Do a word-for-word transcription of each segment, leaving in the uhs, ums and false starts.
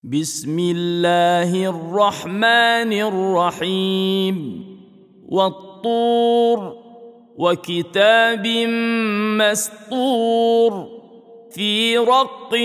بسم الله الرحمن الرحيم والطور وكتاب مسطور في رق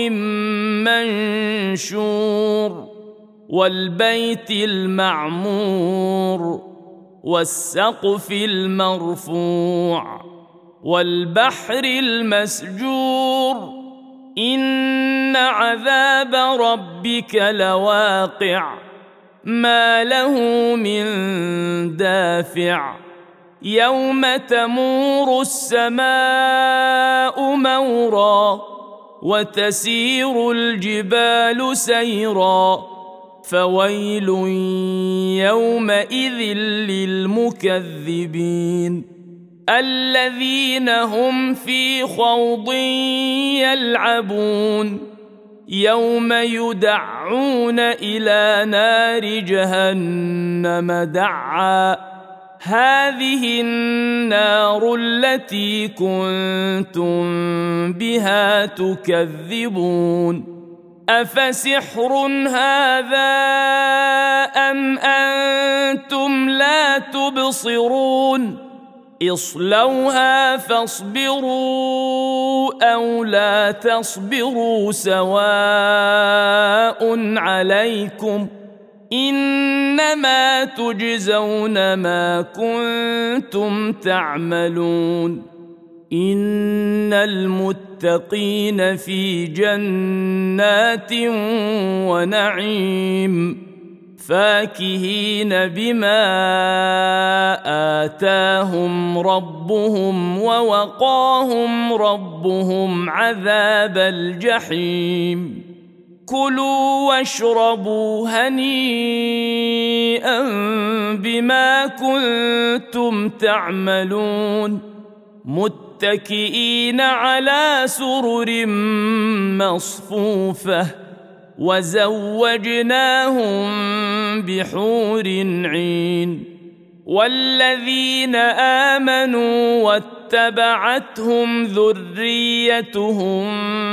منشور والبيت المعمور والسقف المرفوع والبحر المسجور إن عذاب ربك لواقع ما له من دافع يوم تمور السماء مورا وتسير الجبال سيرا فويل يومئذ للمكذبين الذين هم في خوض يلعبون يوم يدعون إلى نار جهنم دعا هذه النار التي كنتم بها تكذبون أفسحر هذا أم أنتم لا تبصرون اصلوها فاصبروا أو لا تصبروا سواء عليكم إنما تجزون ما كنتم تعملون إن المتقين في جنات ونعيم فاكهين بما آتاهم ربهم ووقاهم ربهم عذاب الجحيم كلوا واشربوا هنيئا بما كنتم تعملون متكئين على سرر مصفوفة وزوجناهم بحور عين والذين آمنوا واتبعتهم ذريتهم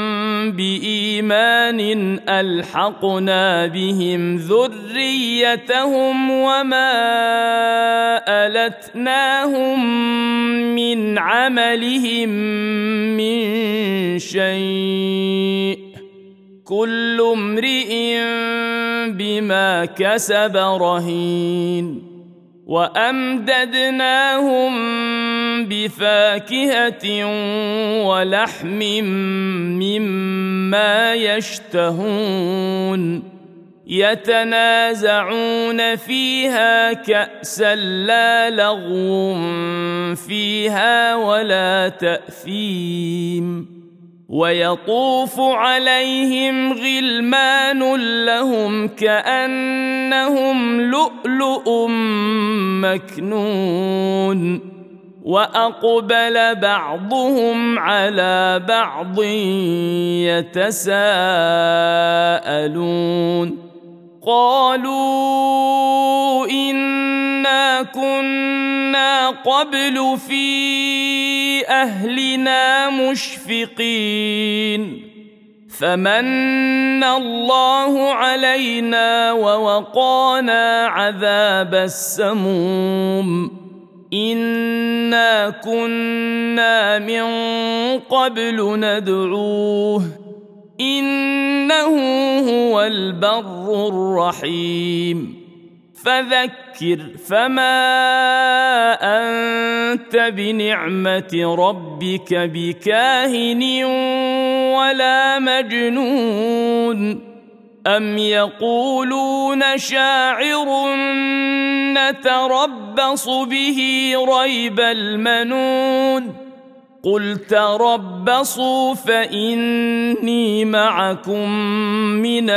بإيمان ألحقنا بهم ذريتهم وما ألتناهم من عملهم من شيء كل امرئ بما كسب رهين وأمددناهم بفاكهة ولحم مما يشتهون يتنازعون فيها كأسا لا لغو فيها ولا تأثيم ويطوف عليهم غلمان لهم كأنهم لؤلؤ مكنون وأقبل بعضهم على بعض يتساءلون قالوا إنا كنا قبل في أهلنا مشفقين فمن الله علينا ووقانا عذاب السموم إنا كنا من قبل ندعوه إنه هو البر الرحيم فذكر فما أنت بنعمة ربك بكاهن ولا مجنون أم يقولون شاعر نتربص به ريب المنون قل تربصوا فإني معكم من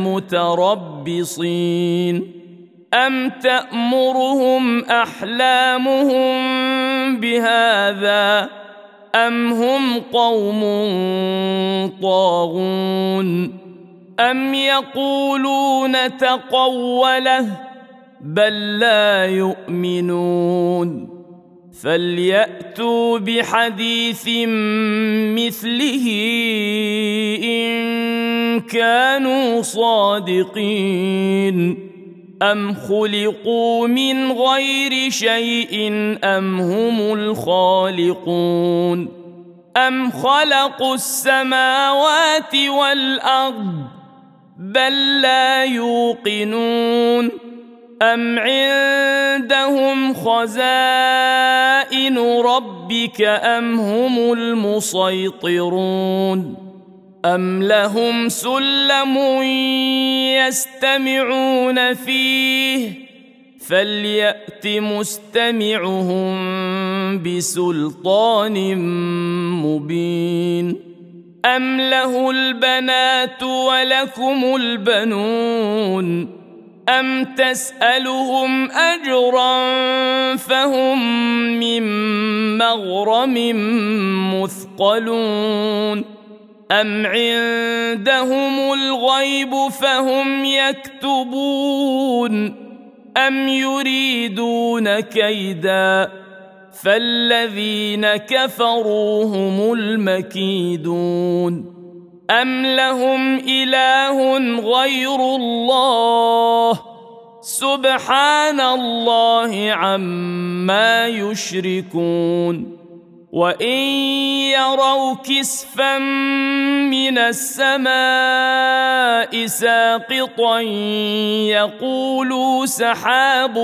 المتربصين أم تأمرهم أحلامهم بهذا أم هم قوم طاغون أم يقولون تقوله بل لا يؤمنون فليأتوا بحديث مثله إن كانوا صادقين أم خلقوا من غير شيء أم هم الخالقون أم خلقوا السماوات والأرض بل لا يوقنون أم عندهم خزائن ربك أم هم المسيطرون أم لهم سلم يستمعون فيه فليأت مستمعهم بسلطان مبين أم له البنات ولكم البنون أم تسألهم أجرا فهم من مغرم مثقلون أم عندهم الغيب فهم يكتبون أم يريدون كيدا فالذين كفروا هم المكيدون أم لهم إله غير الله سبحان الله عما يشركون وإن يروا كسفا من السماء ساقطا يقولوا سحاب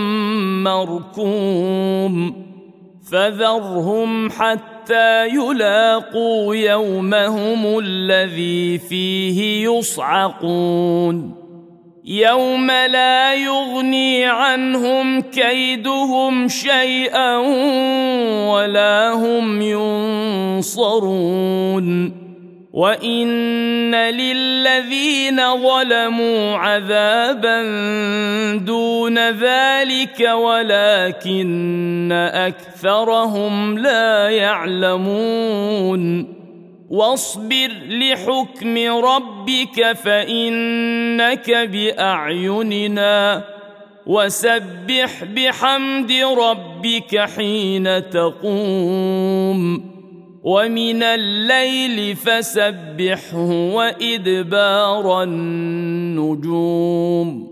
مركوم فذرهم حتى يلاقوا يومهم الذي فيه يصعقون يوم لا يغني عنهم كيدهم شيئا ولا هم ينصرون وإن للذين ظلموا عذابا دون ذلك ولكن أكثرهم لا يعلمون واصبر لحكم ربك فإنك بأعيننا وسبح بحمد ربك حين تقوم ومن الليل فسبحه وإدبار النجوم